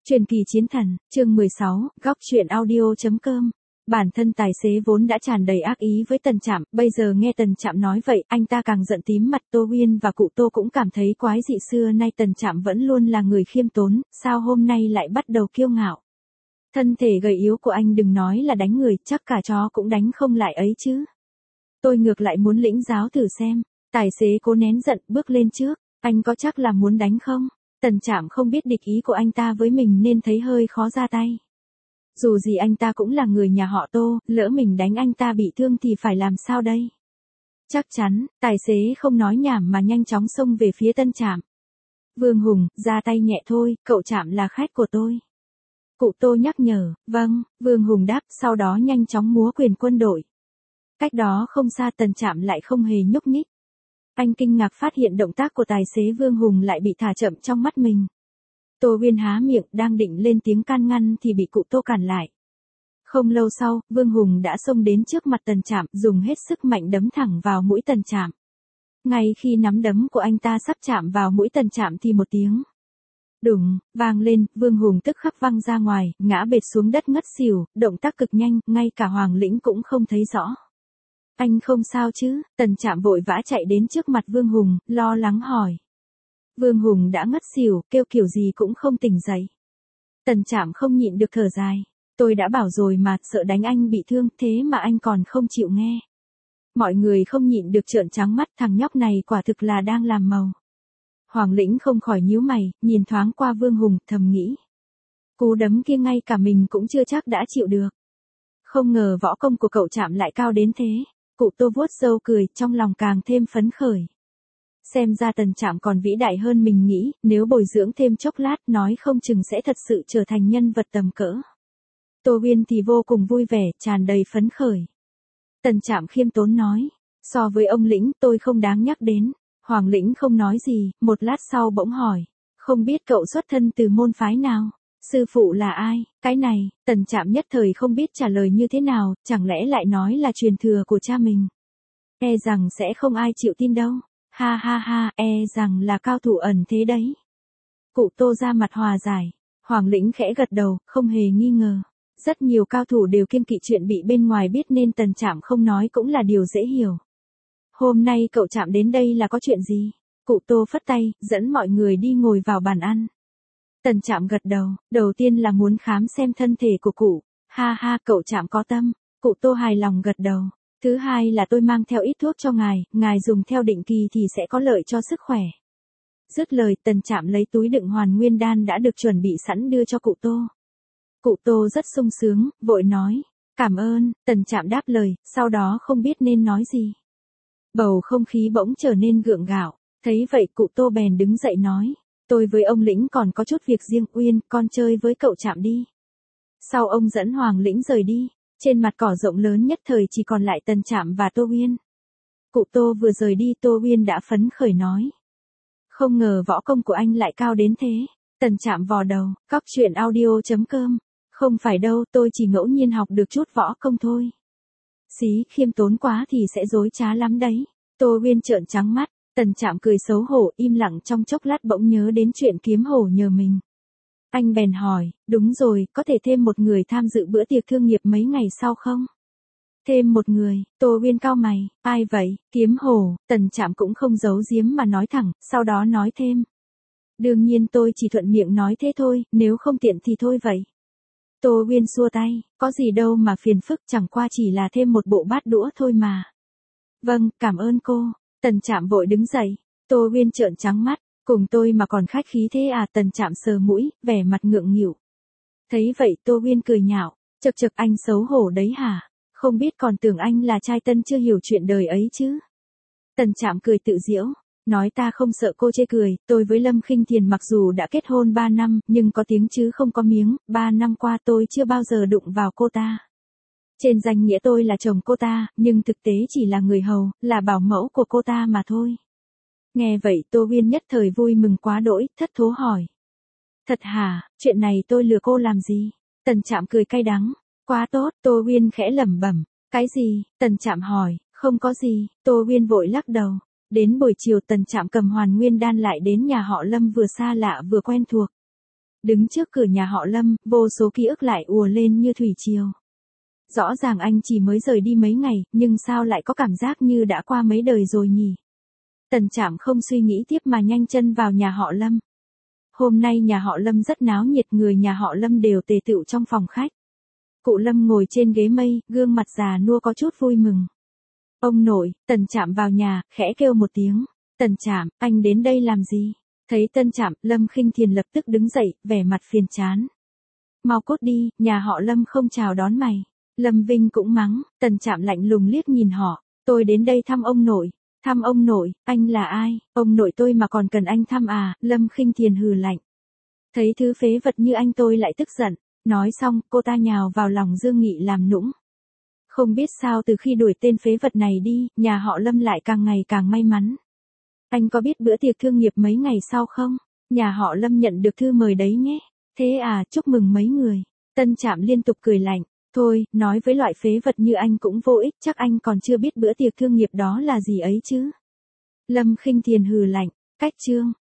Truyền kỳ chiến thần, chương 16, góc truyện audio.com. Bản thân tài xế vốn đã tràn đầy ác ý với Tần Trạm, bây giờ nghe Tần Trạm nói vậy, anh ta càng giận tím mặt. Tô Uyên và cụ Tô cũng cảm thấy quái dị, xưa nay Tần Trạm vẫn luôn là người khiêm tốn, sao hôm nay lại bắt đầu kiêu ngạo. Thân thể gầy yếu của anh đừng nói là đánh người, chắc cả chó cũng đánh không lại ấy chứ. Tôi ngược lại muốn lĩnh giáo thử xem. Tài xế cố nén giận bước lên trước, anh có chắc là muốn đánh không? Tần Trạm không biết địch ý của anh ta với mình nên thấy hơi khó ra tay. Dù gì anh ta cũng là người nhà họ Tô, lỡ mình đánh anh ta bị thương thì phải làm sao đây? Chắc chắn, tài xế không nói nhảm mà nhanh chóng xông về phía Tân Trạm. Vương Hùng, ra tay nhẹ thôi, cậu Trạm là khách của tôi. Cụ Tô nhắc nhở, vâng, Vương Hùng đáp, sau đó nhanh chóng múa quyền quân đội. Cách đó không xa Tần Trạm lại không hề nhúc nhích. Anh kinh ngạc phát hiện động tác của tài xế Vương Hùng lại bị thả chậm trong mắt mình. Tô Uyên há miệng đang định lên tiếng can ngăn thì bị cụ Tô cản lại. Không lâu sau, Vương Hùng đã xông đến trước mặt Tần Trạm, dùng hết sức mạnh đấm thẳng vào mũi Tần Trạm. Ngay khi nắm đấm của anh ta sắp chạm vào mũi Tần Trạm thì một tiếng đùng vang lên, Vương Hùng tức khắc văng ra ngoài, ngã bệt xuống đất ngất xỉu, động tác cực nhanh, ngay cả Hoàng Lĩnh cũng không thấy rõ. Anh không sao chứ? Tần Trạm vội vã chạy đến trước mặt Vương Hùng, lo lắng hỏi. Vương Hùng đã ngất xỉu, kêu kiểu gì cũng không tỉnh dậy. Tần Trạm không nhịn được thở dài. Tôi đã bảo rồi mà, sợ đánh anh bị thương, thế mà anh còn không chịu nghe. Mọi người không nhịn được trợn trắng mắt, thằng nhóc này quả thực là đang làm màu. Hoàng Lĩnh không khỏi nhíu mày, nhìn thoáng qua Vương Hùng, thầm nghĩ. Cú đấm kia ngay cả mình cũng chưa chắc đã chịu được. Không ngờ võ công của cậu Trạm lại cao đến thế. Cụ Tô vuốt râu cười, trong lòng càng thêm phấn khởi. Xem ra Tần Trạm còn vĩ đại hơn mình nghĩ, nếu bồi dưỡng thêm chốc lát nói không chừng sẽ thật sự trở thành nhân vật tầm cỡ. Tô Uyên thì vô cùng vui vẻ, tràn đầy phấn khởi. Tần Trạm khiêm tốn nói, so với ông Lĩnh tôi không đáng nhắc đến. Hoàng Lĩnh không nói gì, một lát sau bỗng hỏi, không biết cậu xuất thân từ môn phái nào? Sư phụ là ai? Cái này, Tần Trạm nhất thời không biết trả lời như thế nào, chẳng lẽ lại nói là truyền thừa của cha mình. E rằng sẽ không ai chịu tin đâu. Ha ha ha, e rằng là cao thủ ẩn thế đấy. Cụ Tô ra mặt hòa giải. Hoàng Lĩnh khẽ gật đầu, không hề nghi ngờ. Rất nhiều cao thủ đều kiêng kỵ chuyện bị bên ngoài biết nên Tần Trạm không nói cũng là điều dễ hiểu. Hôm nay cậu Trạm đến đây là có chuyện gì? Cụ Tô phất tay, dẫn mọi người đi ngồi vào bàn ăn. Tần Trạm gật đầu, đầu tiên là muốn khám xem thân thể của cụ. Ha ha, cậu Trạm có tâm. Cụ Tô hài lòng gật đầu. Thứ hai là tôi mang theo ít thuốc cho ngài dùng theo định kỳ thì sẽ có lợi cho sức khỏe. Dứt lời, Tần Trạm lấy túi đựng hoàn nguyên đan đã được chuẩn bị sẵn đưa cho cụ Tô. Cụ Tô rất sung sướng, vội nói, cảm ơn. Tần Trạm đáp lời, sau đó không biết nên nói gì. Bầu không khí bỗng trở nên gượng gạo, thấy vậy cụ Tô bèn đứng dậy nói, tôi với ông Lĩnh còn có chút việc riêng, Uyên, con chơi với cậu Trạm đi. Sau ông dẫn Hoàng Lĩnh rời đi. Trên mặt cỏ rộng lớn nhất thời chỉ còn lại Tần Trạm và Tô Uyên. Cụ Tô vừa rời đi, Tô Uyên đã phấn khởi nói. Không ngờ võ công của anh lại cao đến thế. Tần Trạm vò đầu, góc truyện audio.com. Không phải đâu, tôi chỉ ngẫu nhiên học được chút võ công thôi. Xí, khiêm tốn quá thì sẽ dối trá lắm đấy. Tô Uyên trợn trắng mắt, Tần Trạm cười xấu hổ, im lặng trong chốc lát bỗng nhớ đến chuyện kiếm hổ nhờ mình. Anh bèn hỏi, đúng rồi, có thể thêm một người tham dự bữa tiệc thương nghiệp mấy ngày sau không? Thêm một người, Tô Uyên cau mày, ai vậy? Kiếm hổ. Tần Trạm cũng không giấu giếm mà nói thẳng, sau đó nói thêm. Đương nhiên tôi chỉ thuận miệng nói thế thôi, nếu không tiện thì thôi vậy. Tô Uyên xua tay, có gì đâu mà phiền phức, chẳng qua chỉ là thêm một bộ bát đũa thôi mà. Vâng, cảm ơn cô. Tần Trạm vội đứng dậy. Tô Uyên trợn trắng mắt. Cùng tôi mà còn khách khí thế à? Tần Trạm sờ mũi, vẻ mặt ngượng nghịu. Thấy vậy Tô Uyên cười nhạo, chậc chậc, anh xấu hổ đấy hả? Không biết còn tưởng anh là trai tân chưa hiểu chuyện đời ấy chứ. Tần Trạm cười tự giễu, nói ta không sợ cô chê cười, tôi với Lâm Khinh Thiền mặc dù đã kết hôn 3 năm, nhưng có tiếng chứ không có miếng, 3 năm qua tôi chưa bao giờ đụng vào cô ta. Trên danh nghĩa tôi là chồng cô ta, nhưng thực tế chỉ là người hầu, là bảo mẫu của cô ta mà thôi. Nghe vậy Tô Uyên nhất thời vui mừng quá đỗi, thất thố hỏi. Thật hả, chuyện này tôi lừa cô làm gì? Tần Trạm cười cay đắng. Quá tốt, Tô Uyên khẽ lẩm bẩm. Cái gì? Tần Trạm hỏi. Không có gì, Tô Uyên vội lắc đầu. Đến buổi chiều Tần Trạm cầm hoàn nguyên đan lại đến nhà họ Lâm, vừa xa lạ vừa quen thuộc. Đứng trước cửa nhà họ Lâm, vô số ký ức lại ùa lên như thủy triều. Rõ ràng anh chỉ mới rời đi mấy ngày, nhưng sao lại có cảm giác như đã qua mấy đời rồi nhỉ? Tần Trạm không suy nghĩ tiếp mà nhanh chân vào nhà họ Lâm. Hôm nay nhà họ Lâm rất náo nhiệt, người nhà họ Lâm đều tề tựu trong phòng khách. Cụ Lâm ngồi trên ghế mây, gương mặt già nua có chút vui mừng. Ông nội, Tần Trạm vào nhà, khẽ kêu một tiếng. Tần Trạm, anh đến đây làm gì? Thấy Tần Trạm, Lâm Khinh Thiền lập tức đứng dậy, vẻ mặt phiền chán. Mau cút đi, nhà họ Lâm không chào đón mày. Lâm Vinh cũng mắng, Tần Trạm lạnh lùng liếc nhìn họ. Tôi đến đây thăm ông nội. Thăm ông nội, anh là ai? Ông nội tôi mà còn cần anh thăm à? Lâm Khinh Thiền hừ lạnh. Thấy thứ phế vật như anh tôi lại tức giận. Nói xong, cô ta nhào vào lòng Dương Nghị làm nũng. Không biết sao từ khi đuổi tên phế vật này đi, nhà họ Lâm lại càng ngày càng may mắn. Anh có biết bữa tiệc thương nghiệp mấy ngày sau không? Nhà họ Lâm nhận được thư mời đấy nhé. Thế à, chúc mừng mấy người. Tân Trạm liên tục cười lạnh. Thôi, nói với loại phế vật như anh cũng vô ích, chắc anh còn chưa biết bữa tiệc thương nghiệp đó là gì ấy chứ. Lâm Khinh Thiền hừ lạnh. Cách chương.